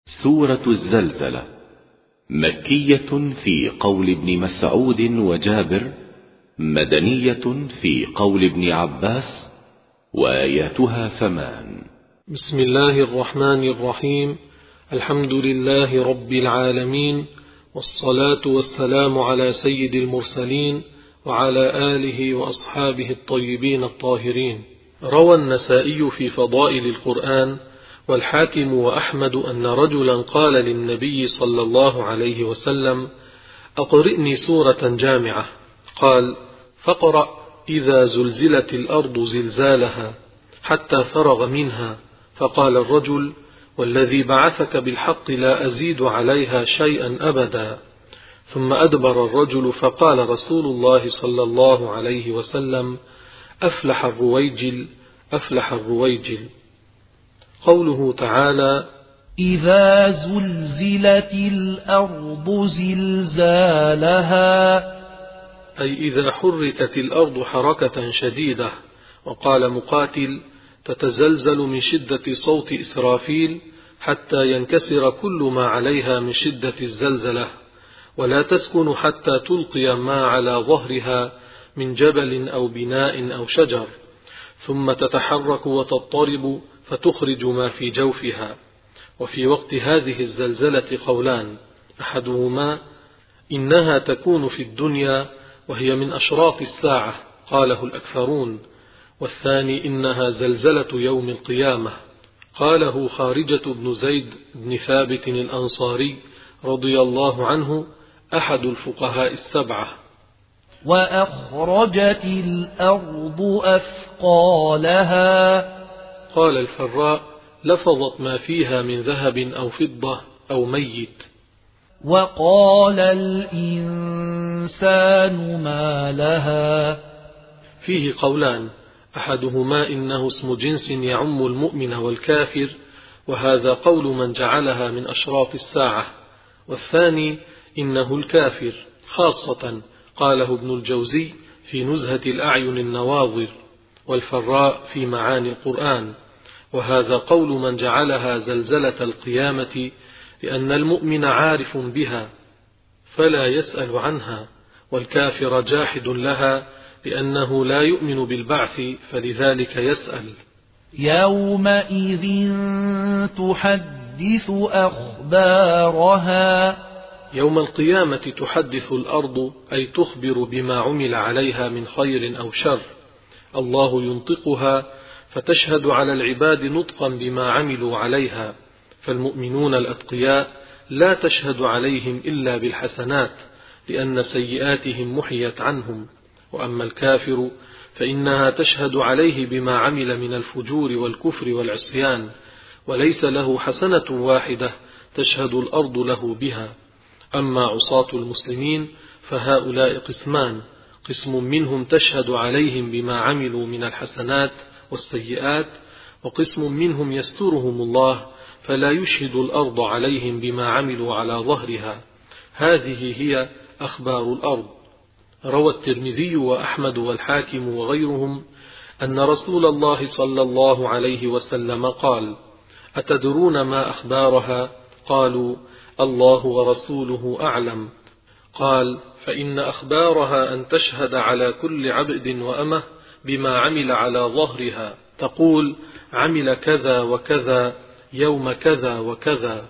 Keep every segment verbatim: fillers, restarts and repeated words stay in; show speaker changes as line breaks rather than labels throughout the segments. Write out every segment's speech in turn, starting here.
سورة الزلزلة مكية في قول ابن مسعود وجابر، مدنية في قول ابن عباس، وآياتها ثمان.
بسم الله الرحمن الرحيم. الحمد لله رب العالمين، والصلاة والسلام على سيد المرسلين وعلى آله وأصحابه الطيبين الطاهرين. روى النسائي في فضائل القرآن والحاكم وأحمد أن رجلا قال للنبي صلى الله عليه وسلم: أقرئني سورة جامعة. قال: فاقرأ إذا زلزلت الأرض زلزالها حتى فرغ منها. فقال الرجل: والذي بعثك بالحق لا أزيد عليها شيئا أبدا. ثم أدبر الرجل فقال رسول الله صلى الله عليه وسلم: أفلح الرويجل أفلح الرويجل. قوله تعالى:
إذا زلزلت الأرض زلزالها،
أي إذا حركت الأرض حركة شديدة. وقال مقاتل: تتزلزل من شدة صوت إسرافيل حتى ينكسر كل ما عليها من شدة الزلزلة، ولا تسكن حتى تلقي ما على ظهرها من جبل أو بناء أو شجر، ثم تتحرك وتضطرب فتخرج ما في جوفها. وفي وقت هذه الزلزلة قولان: أحدهما إنها تكون في الدنيا وهي من أشراط الساعة، قاله الأكثرون، والثاني إنها زلزلة يوم القيامة، قاله خارجة بن زيد بن ثابت الأنصاري رضي الله عنه، أحد الفقهاء السبعة.
وأخرجت الأرض أثقالها،
قال الفراء: لفظت ما فيها من ذهب أو فضة أو ميت.
وقال الإنسان ما لها،
فيه قولان: أحدهما إنه اسم جنس يعم المؤمن والكافر، وهذا قول من جعلها من أشراط الساعة، والثاني إنه الكافر خاصة، قاله ابن الجوزي في نزهة الأعين النواظر، والفراء في معاني القرآن، وهذا قول من جعلها زلزلة القيامة، لأن المؤمن عارف بها فلا يسأل عنها، والكافر جاحد لها لأنه لا يؤمن بالبعث فلذلك يسأل.
يومئذ تحدث أخبارها،
يوم القيامة تحدث الأرض، أي تخبر بما عمل عليها من خير أو شر. الله ينطقها فتشهد على العباد نطقا بما عملوا عليها، فالمؤمنون الأتقياء لا تشهد عليهم إلا بالحسنات لأن سيئاتهم محيت عنهم، وأما الكافر فإنها تشهد عليه بما عمل من الفجور والكفر والعصيان، وليس له حسنة واحدة تشهد الأرض له بها. أما عصاة المسلمين فهؤلاء قسمان: قسم منهم تشهد عليهم بما عملوا من الحسنات والسيئات، وقسم منهم يسترهم الله فلا يشهد الأرض عليهم بما عملوا على ظهرها. هذه هي أخبار الأرض. روى الترمذي وأحمد والحاكم وغيرهم أن رسول الله صلى الله عليه وسلم قال: أتدرون ما أخبارها؟ قالوا: الله ورسوله أعلم. قال: فإن أخبارها أن تشهد على كل عبد وأمه بما عمل على ظهرها، تقول: عمل كذا وكذا يوم كذا وكذا،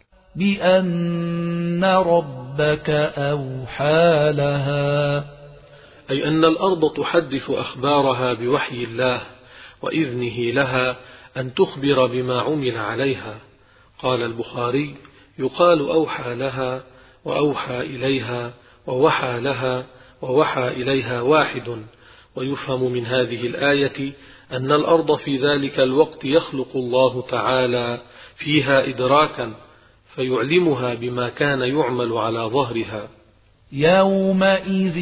بأن ربك أوحى لها،
أي أن الأرض تحدث أخبارها بوحي الله وإذنه لها أن تخبر بما عمل عليها. قال البخاري: يقال أوحى لها وأوحى إليها ووحى لها ووحى إليها واحد. ويفهم من هذه الآية أن الأرض في ذلك الوقت يخلق الله تعالى فيها إدراكا فيعلمها بما كان يعمل على ظهرها.
يومئذ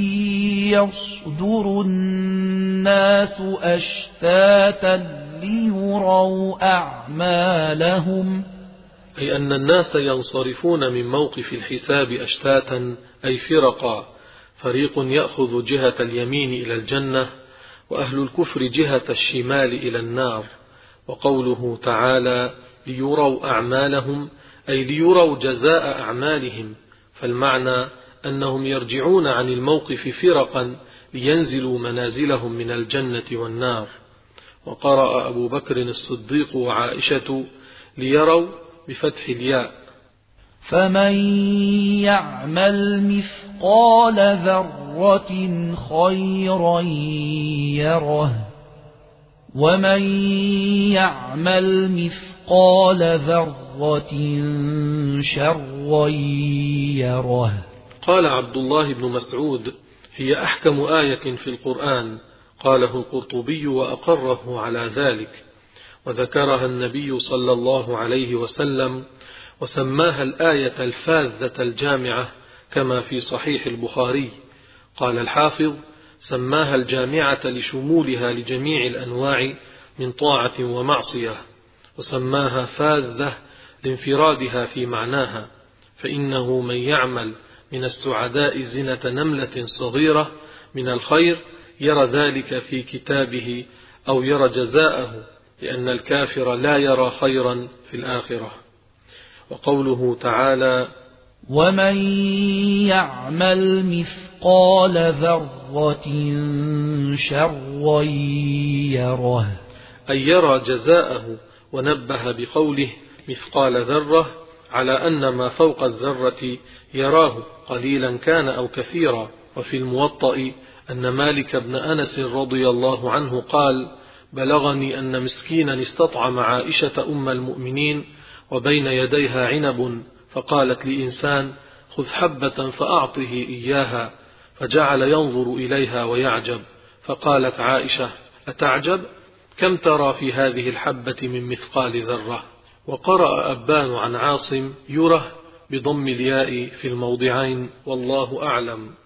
يصدر الناس أشتاتا ليروا أعمالهم،
أي أن الناس ينصرفون من موقف الحساب أشتاتا، أي فرقا، فريق يأخذ جهة اليمين إلى الجنة، وأهل الكفر جهة الشمال إلى النار. وقوله تعالى: ليروا أعمالهم، أي ليروا جزاء أعمالهم، فالمعنى أنهم يرجعون عن الموقف فرقا لينزلوا منازلهم من الجنة والنار. وقرأ أبو بكر الصديق وعائشة ليروا بفتح الياء.
فمن يعمل مثقال ذرة خيرا يره ومن يعمل مثقال ذرة شرا يره.
قال عبد الله بن مسعود: هي أحكم آية في القرآن، قاله القرطبي وأقره على ذلك، وذكرها النبي صلى الله عليه وسلم وسماها الآية الفاذة الجامعة كما في صحيح البخاري. قال الحافظ: سماها الجامعة لشمولها لجميع الأنواع من طاعة ومعصية، وسماها فاذة لانفرادها في معناها، فإنه من يعمل من السعداء زنة نملة صغيرة من الخير يرى ذلك في كتابه أو يرى جزاءه، لأن الكافر لا يرى خيرا في الآخرة. وقوله تعالى:
ومن يعمل مثقال ذرة شرا يره،
أي يرى جزاءه، ونبه بقوله مثقال ذرة على أن ما فوق الذرة يراه قليلا كان أو كثيرا. وفي الموطأ أن مالك بن أنس رضي الله عنه قال: بلغني أن مسكينا استطعم عائشة أم المؤمنين وبين يديها عنب، فقالت لإنسان: خذ حبة فأعطه إياها، فجعل ينظر إليها ويعجب، فقالت عائشة: أتعجب؟ كم ترى في هذه الحبة من مثقال ذرة؟ وقرأ أبان عن عاصم: يره بضم الياء في الموضعين، والله أعلم.